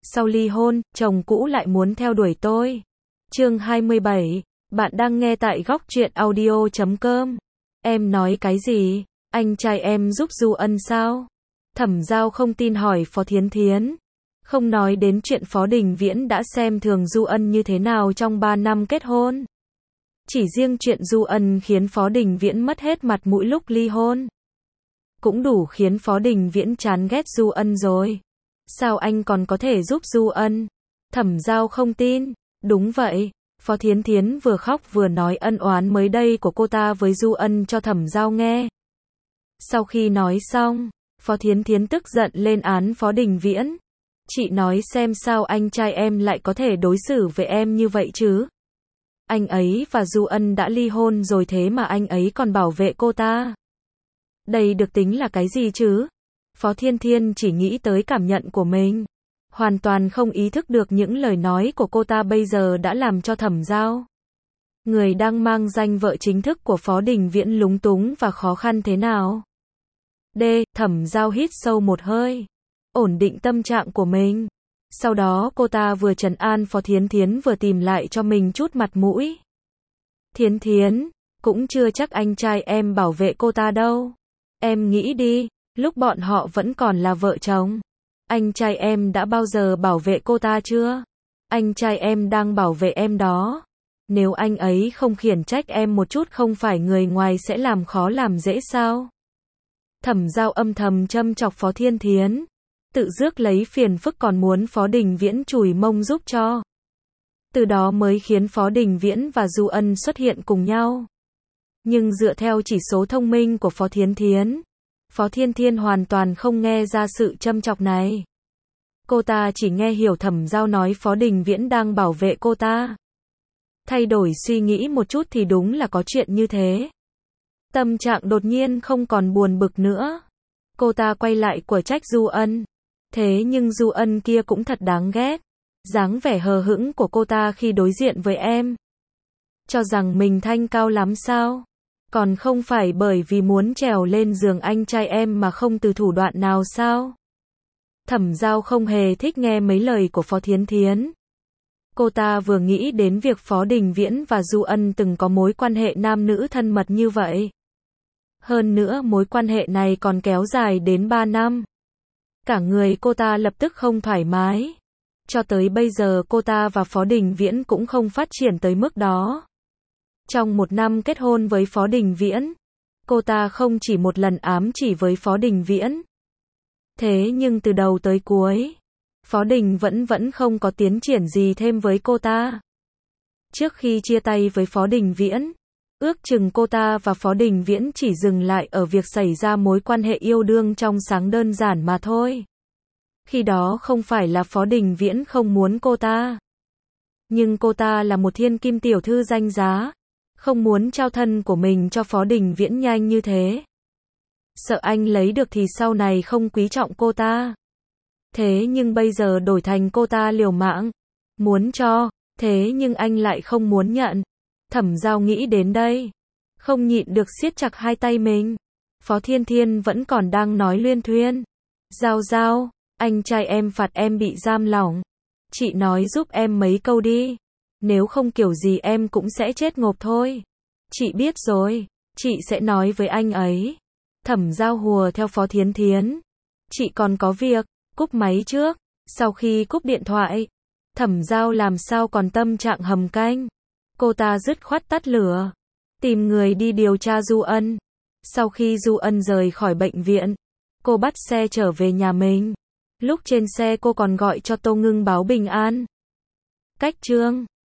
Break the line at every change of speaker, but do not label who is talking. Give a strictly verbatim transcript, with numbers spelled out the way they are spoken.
sau ly hôn, chồng cũ lại muốn theo đuổi tôi. Chương hai mươi bảy, bạn đang nghe tại góc truyện audio chấm com. Em nói cái gì? Anh trai em giúp Du Ân sao? Thẩm Giao không tin hỏi Phó Thiến Thiến. Không nói đến chuyện Phó Đình Viễn đã xem thường Du Ân như thế nào trong ba năm kết hôn. Chỉ riêng chuyện Du Ân khiến Phó Đình Viễn mất hết mặt mũi lúc ly hôn. Cũng đủ khiến Phó Đình Viễn chán ghét Du Ân rồi. Sao anh còn có thể giúp Du Ân? Thẩm Giao không tin. Đúng vậy. Phó Thiến Thiến vừa khóc vừa nói ân oán mới đây của cô ta với Du Ân cho Thẩm Giao nghe. Sau khi nói xong, Phó Thiến Thiến tức giận lên án Phó Đình Viễn. Chị nói xem sao anh trai em lại có thể đối xử với em như vậy chứ? Anh ấy và Du Ân đã ly hôn rồi thế mà anh ấy còn bảo vệ cô ta. Đây được tính là cái gì chứ? Phó Thiên Thiên chỉ nghĩ tới cảm nhận của mình. Hoàn toàn không ý thức được những lời nói của cô ta bây giờ đã làm cho Thẩm Giao, người đang mang danh vợ chính thức của Phó Đình Viễn, lúng túng và khó khăn thế nào. D. Thẩm Giao hít sâu một hơi, ổn định tâm trạng của mình. Sau đó cô ta vừa trấn an Phó Thiến Thiến vừa tìm lại cho mình chút mặt mũi. Thiến Thiến, cũng chưa chắc anh trai em bảo vệ cô ta đâu. Em nghĩ đi, lúc bọn họ vẫn còn là vợ chồng, anh trai em đã bao giờ bảo vệ cô ta chưa? Anh trai em đang bảo vệ em đó. Nếu anh ấy không khiển trách em một chút không phải người ngoài sẽ làm khó làm dễ sao? Thẩm Giao âm thầm châm chọc Phó Thiên Thiến. Tự rước lấy phiền phức còn muốn Phó Đình Viễn chùi mông giúp cho. Từ đó mới khiến Phó Đình Viễn và Du Ân xuất hiện cùng nhau. Nhưng dựa theo chỉ số thông minh của Phó Thiến Thiến, Phó Thiên Thiên hoàn toàn không nghe ra sự châm chọc này. Cô ta chỉ nghe hiểu Thẩm Giao nói Phó Đình Viễn đang bảo vệ cô ta. Thay đổi suy nghĩ một chút thì đúng là có chuyện như thế. Tâm trạng đột nhiên không còn buồn bực nữa. Cô ta quay lại của trách Du Ân. Thế nhưng Du Ân kia cũng thật đáng ghét. Dáng vẻ hờ hững của cô ta khi đối diện với em. Cho rằng mình thanh cao lắm sao? Còn không phải bởi vì muốn trèo lên giường anh trai em mà không từ thủ đoạn nào sao? Thẩm Giao không hề thích nghe mấy lời của Phó Thiến Thiến. Cô ta vừa nghĩ đến việc Phó Đình Viễn và Du Ân từng có mối quan hệ nam nữ thân mật như vậy. Hơn nữa mối quan hệ này còn kéo dài đến ba năm. Cả người cô ta lập tức không thoải mái. Cho tới bây giờ cô ta và Phó Đình Viễn cũng không phát triển tới mức đó. Trong một năm kết hôn với Phó Đình Viễn, cô ta không chỉ một lần ám chỉ với Phó Đình Viễn. Thế nhưng từ đầu tới cuối, Phó Đình vẫn vẫn không có tiến triển gì thêm với cô ta. Trước khi chia tay với Phó Đình Viễn, ước chừng cô ta và Phó Đình Viễn chỉ dừng lại ở việc xảy ra mối quan hệ yêu đương trong sáng đơn giản mà thôi. Khi đó không phải là Phó Đình Viễn không muốn cô ta. Nhưng cô ta là một thiên kim tiểu thư danh giá, không muốn trao thân của mình cho Phó Đình Viễn nhanh như thế. Sợ anh lấy được thì sau này không quý trọng cô ta. Thế nhưng bây giờ đổi thành cô ta liều mạng, muốn cho, thế nhưng anh lại không muốn nhận. Thẩm Giao nghĩ đến đây, không nhịn được siết chặt hai tay mình. Phó Thiên Thiên vẫn còn đang nói luyên thuyên. Giao Giao, anh trai em phạt em bị giam lỏng. Chị nói giúp em mấy câu đi. Nếu không kiểu gì em cũng sẽ chết ngộp thôi. Chị biết rồi, chị sẽ nói với anh ấy. Thẩm Giao hùa theo Phó Thiến Thiến. Chị còn có việc, cúp máy trước. Sau khi cúp điện thoại, Thẩm Giao làm sao còn tâm trạng hầm canh. Cô ta dứt khoát tắt lửa, tìm người đi điều tra Du Ân. Sau khi Du Ân rời khỏi bệnh viện, cô bắt xe trở về nhà mình. Lúc trên xe cô còn gọi cho Tô Ngưng báo bình an. Cách chương